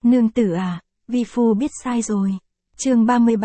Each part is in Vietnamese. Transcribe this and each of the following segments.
Nương tử à, vi phu biết sai rồi. Chương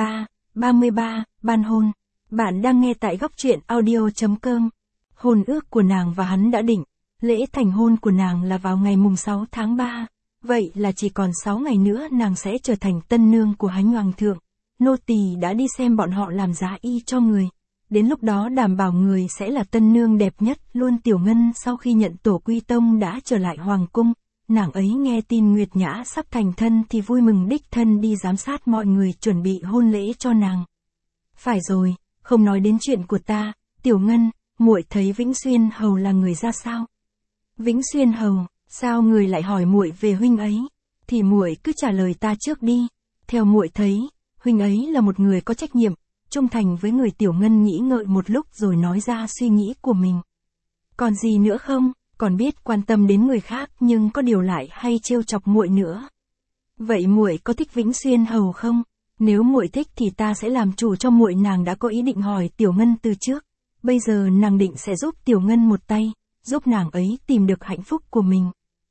33, ban hôn. Bạn đang nghe tại góc truyện audio.com. Hôn ước của nàng và hắn đã định, lễ thành hôn của nàng là vào ngày mùng 6 tháng 3. Vậy là chỉ còn 6 ngày nữa nàng sẽ trở thành tân nương của Hánh Hoàng thượng. Nô tỳ đã đi xem bọn họ làm giá y cho người. Đến lúc đó đảm bảo người sẽ là tân nương đẹp nhất luôn. Tiểu Ngân sau khi nhận tổ quy tông đã trở lại hoàng cung. Nàng ấy nghe tin Nguyệt Nhã sắp thành thân thì vui mừng đích thân đi giám sát mọi người chuẩn bị hôn lễ cho nàng. Phải rồi, không nói đến chuyện của ta, Tiểu Ngân, muội thấy Vĩnh Xuyên hầu là người ra sao? Vĩnh Xuyên hầu, sao người lại hỏi muội về huynh ấy? Thì muội cứ trả lời ta trước đi. Theo muội thấy, huynh ấy là một người có trách nhiệm, trung thành với người. Tiểu Ngân nghĩ ngợi một lúc rồi nói ra suy nghĩ của mình. Còn gì nữa không? Còn biết quan tâm đến người khác nhưng có điều lại hay trêu chọc muội nữa. Vậy muội có thích Vĩnh Xuyên hầu không? Nếu muội thích thì ta sẽ làm chủ cho muội. Nàng đã có ý định hỏi Tiểu Ngân từ trước. Bây giờ nàng định sẽ giúp Tiểu Ngân một tay, giúp nàng ấy tìm được hạnh phúc của mình.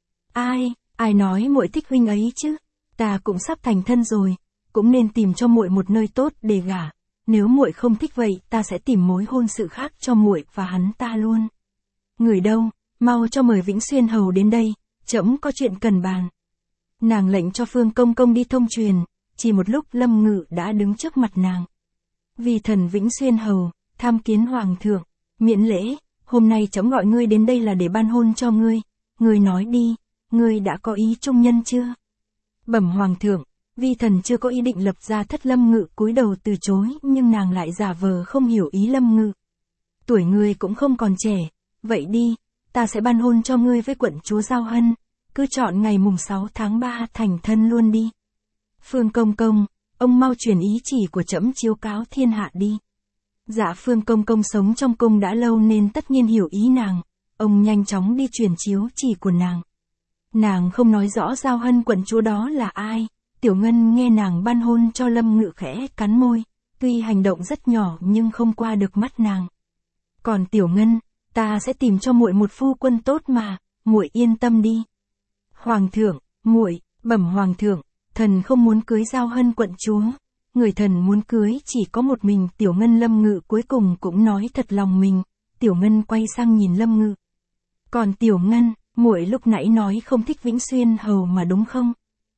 Ai nói muội thích huynh ấy chứ? Ta cũng sắp thành thân rồi, cũng nên tìm cho muội một nơi tốt để gả. Nếu muội không thích vậy, ta sẽ tìm mối hôn sự khác cho muội và hắn ta luôn. Người đâu? Mau cho mời Vĩnh Xuyên hầu đến đây, trẫm có chuyện cần bàn. Nàng lệnh cho Phương Công Công đi thông truyền, chỉ một lúc Lâm Ngự đã đứng trước mặt nàng. Vì thần Vĩnh Xuyên hầu, tham kiến hoàng thượng, miễn lễ, hôm nay trẫm gọi ngươi đến đây là để ban hôn cho ngươi. Ngươi nói đi, ngươi đã có ý trung nhân chưa? Bẩm hoàng thượng, vi thần chưa có ý định lập gia thất. Lâm Ngự cúi đầu từ chối, nhưng nàng lại giả vờ không hiểu ý Lâm Ngự. Tuổi ngươi cũng không còn trẻ, vậy đi, ta sẽ ban hôn cho ngươi với quận chúa Giao Hân, cứ chọn ngày mùng 6 tháng 3 thành thân luôn đi. Phương Công Công, ông mau truyền ý chỉ của trẫm chiếu cáo thiên hạ đi. Dạ, Phương Công Công sống trong cung đã lâu nên tất nhiên hiểu ý nàng, ông nhanh chóng đi truyền chiếu chỉ của nàng. Nàng không nói rõ Giao Hân quận chúa đó là ai. Tiểu Ngân nghe nàng ban hôn cho Lâm Ngự khẽ cắn môi, tuy hành động rất nhỏ nhưng không qua được mắt nàng. Còn Tiểu Ngân, ta sẽ tìm cho muội một phu quân tốt mà, muội yên tâm đi. Hoàng thượng, muội, bẩm hoàng thượng, thần không muốn cưới Giao Hân quận chúa. Người thần muốn cưới chỉ có một mình Tiểu Ngân. Lâm Ngự cuối cùng cũng nói thật lòng mình. Tiểu Ngân quay sang nhìn Lâm Ngự. Còn Tiểu Ngân, muội lúc nãy nói không thích Vĩnh Xuyên hầu mà đúng không?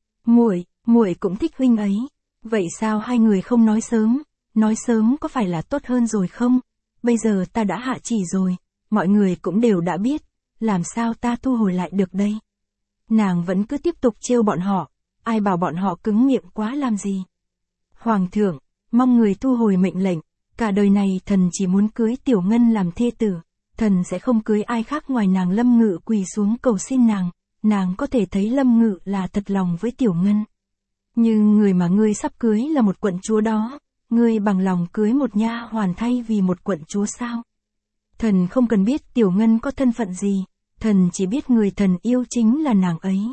Muội cũng thích huynh ấy. Vậy sao hai người không nói sớm? Nói sớm có phải là tốt hơn rồi không? Bây giờ ta đã hạ chỉ rồi, mọi người cũng đều đã biết, làm sao ta thu hồi lại được đây? Nàng vẫn cứ tiếp tục trêu bọn họ, ai bảo bọn họ cứng miệng quá làm gì? Hoàng thượng, mong người thu hồi mệnh lệnh, cả đời này thần chỉ muốn cưới Tiểu Ngân làm thê tử, thần sẽ không cưới ai khác ngoài nàng. Lâm Ngự quỳ xuống cầu xin nàng có thể thấy Lâm Ngự là thật lòng với Tiểu Ngân. Nhưng người mà ngươi sắp cưới là một quận chúa đó, ngươi bằng lòng cưới một nha hoàn thay vì một quận chúa sao? Thần không cần biết Tiểu Ngân có thân phận gì, thần chỉ biết người thần yêu chính là nàng ấy.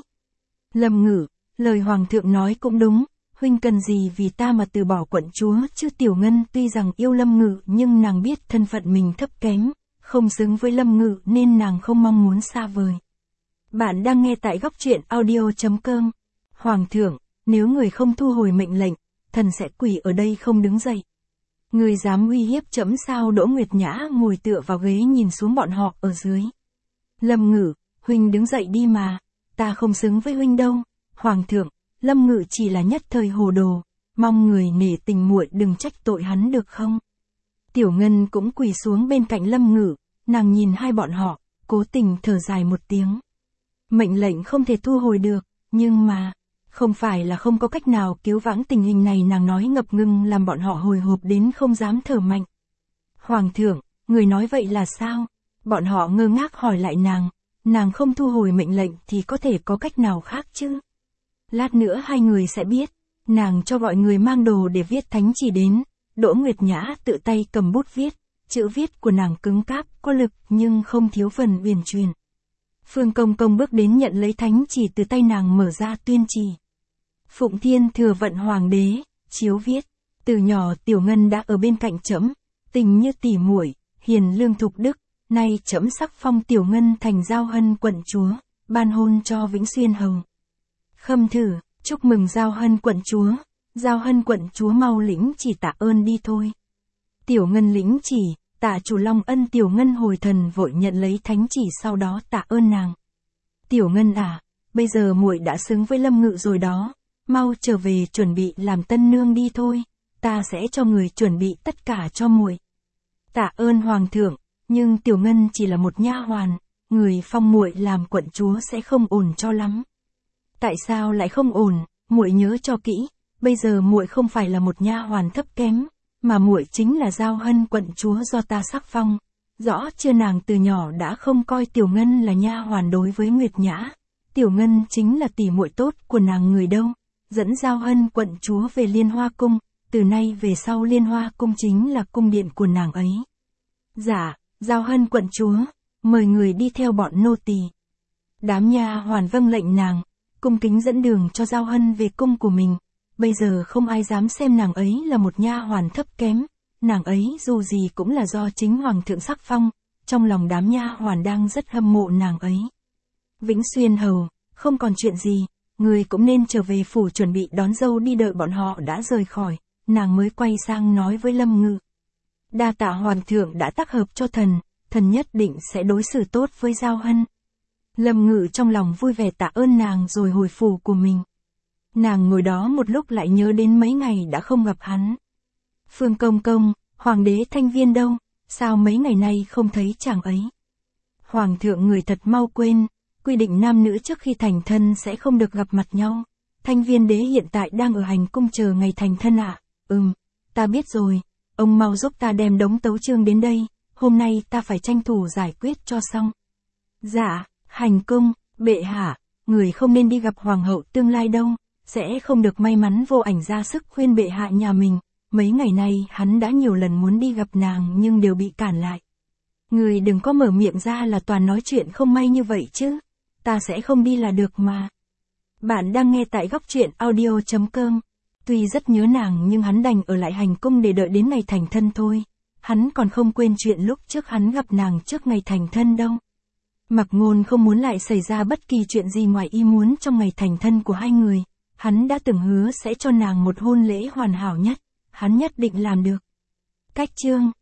Lâm Ngự, lời hoàng thượng nói cũng đúng, huynh cần gì vì ta mà từ bỏ quận chúa chứ? Tiểu Ngân tuy rằng yêu Lâm Ngự nhưng nàng biết thân phận mình thấp kém, không xứng với Lâm Ngự nên nàng không mong muốn xa vời. Bạn đang nghe tại góc truyện audio.com. Hoàng thượng, nếu người không thu hồi mệnh lệnh, thần sẽ quỳ ở đây không đứng dậy. Người dám uy hiếp trẫm sao? Đỗ Nguyệt Nhã ngồi tựa vào ghế nhìn xuống bọn họ ở dưới. Lâm Ngự, huynh đứng dậy đi mà, ta không xứng với huynh đâu. Hoàng thượng, Lâm Ngự chỉ là nhất thời hồ đồ, mong người nể tình muội đừng trách tội hắn được không? Tiểu Ngân cũng quỳ xuống bên cạnh Lâm Ngự, nàng nhìn hai bọn họ, cố tình thở dài một tiếng. Mệnh lệnh không thể thu hồi được, nhưng mà, không phải là không có cách nào cứu vãn tình hình này. Nàng nói ngập ngừng làm bọn họ hồi hộp đến không dám thở mạnh. Hoàng thượng, người nói vậy là sao? Bọn họ ngơ ngác hỏi lại nàng không thu hồi mệnh lệnh thì có thể có cách nào khác chứ? Lát nữa hai người sẽ biết. Nàng cho gọi người mang đồ để viết thánh chỉ đến. Đỗ Nguyệt Nhã tự tay cầm bút viết, chữ viết của nàng cứng cáp, có lực nhưng không thiếu phần uyển chuyển. Phương Công Công bước đến nhận lấy thánh chỉ từ tay nàng, mở ra tuyên chỉ. Phụng Thiên Thừa Vận Hoàng đế, chiếu viết, từ nhỏ Tiểu Ngân đã ở bên cạnh trẫm, tình như tỉ muội, hiền lương thục đức, nay trẫm sắc phong Tiểu Ngân thành Giao Hân quận chúa, ban hôn cho Vĩnh Xuyên hầu. Khâm thử, Chúc mừng Giao Hân quận chúa. Giao Hân quận chúa mau lĩnh chỉ tạ ơn đi thôi. Tiểu Ngân lĩnh chỉ, tạ chủ Long ân. Tiểu Ngân hồi thần vội nhận lấy thánh chỉ, sau đó tạ ơn nàng. Tiểu Ngân à, bây giờ muội đã xứng với Lâm Ngự rồi đó, mau trở về chuẩn bị làm tân nương đi thôi, ta sẽ cho người chuẩn bị tất cả cho muội. Tạ ơn hoàng thượng, nhưng Tiểu Ngân chỉ là một nha hoàn, người phong muội làm quận chúa sẽ không ổn cho lắm. Tại sao lại không ổn? Muội nhớ cho kỹ, bây giờ muội không phải là một nha hoàn thấp kém, mà muội chính là Giao Hân quận chúa do ta sắc phong. Rõ chưa? Nàng từ nhỏ đã không coi Tiểu Ngân là nha hoàn. Đối với Nguyệt Nhã, Tiểu Ngân chính là tỷ muội tốt của nàng. Người đâu dẫn Giao Hân quận chúa về Liên Hoa cung, từ nay về sau Liên Hoa cung chính là cung điện của nàng ấy. Dạ, Giao Hân quận chúa, mời người đi theo bọn nô tỳ. Đám nha hoàn vâng lệnh nàng, cung kính dẫn đường cho Giao Hân về cung của mình. Bây giờ không ai dám xem nàng ấy là một nha hoàn thấp kém, nàng ấy dù gì cũng là do chính hoàng thượng sắc phong, trong lòng đám nha hoàn đang rất hâm mộ nàng ấy. Vĩnh Xuyên hầu, không còn chuyện gì, người cũng nên trở về phủ chuẩn bị đón dâu đi. Đợi bọn họ đã rời khỏi, nàng mới quay sang nói với Lâm Ngự. Đa tạ hoàng thượng đã tác hợp cho thần, thần nhất định sẽ đối xử tốt với Giao Hân. Lâm Ngự trong lòng vui vẻ tạ ơn nàng rồi hồi phủ của mình. Nàng ngồi đó một lúc lại nhớ đến mấy ngày đã không gặp hắn. Phương công công, hoàng đế Thanh Viên đâu, sao mấy ngày nay không thấy chàng ấy? Hoàng thượng người thật mau quên, quy định nam nữ trước khi thành thân sẽ không được gặp mặt nhau. Thanh Viên đế hiện tại đang ở hành cung chờ ngày thành thân ạ. Ta biết rồi, ông mau giúp ta đem đống tấu chương đến đây, hôm nay ta phải tranh thủ giải quyết cho xong. Dạ, hành cung, bệ hạ, người không nên đi gặp hoàng hậu tương lai đâu, sẽ không được may mắn. Vô Ảnh ra sức khuyên bệ hạ nhà mình, mấy ngày nay hắn đã nhiều lần muốn đi gặp nàng nhưng đều bị cản lại. Người đừng có mở miệng ra là toàn nói chuyện không may như vậy chứ, ta sẽ không đi là được mà. Bạn đang nghe tại góc truyện audio.com. Tuy rất nhớ nàng nhưng hắn đành ở lại hành cung để đợi đến ngày thành thân thôi. Hắn còn không quên chuyện lúc trước hắn gặp nàng trước ngày thành thân đâu. Mặc Ngôn không muốn lại xảy ra bất kỳ chuyện gì ngoài ý muốn trong ngày thành thân của hai người. Hắn đã từng hứa sẽ cho nàng một hôn lễ hoàn hảo nhất, hắn nhất định làm được. Cách chương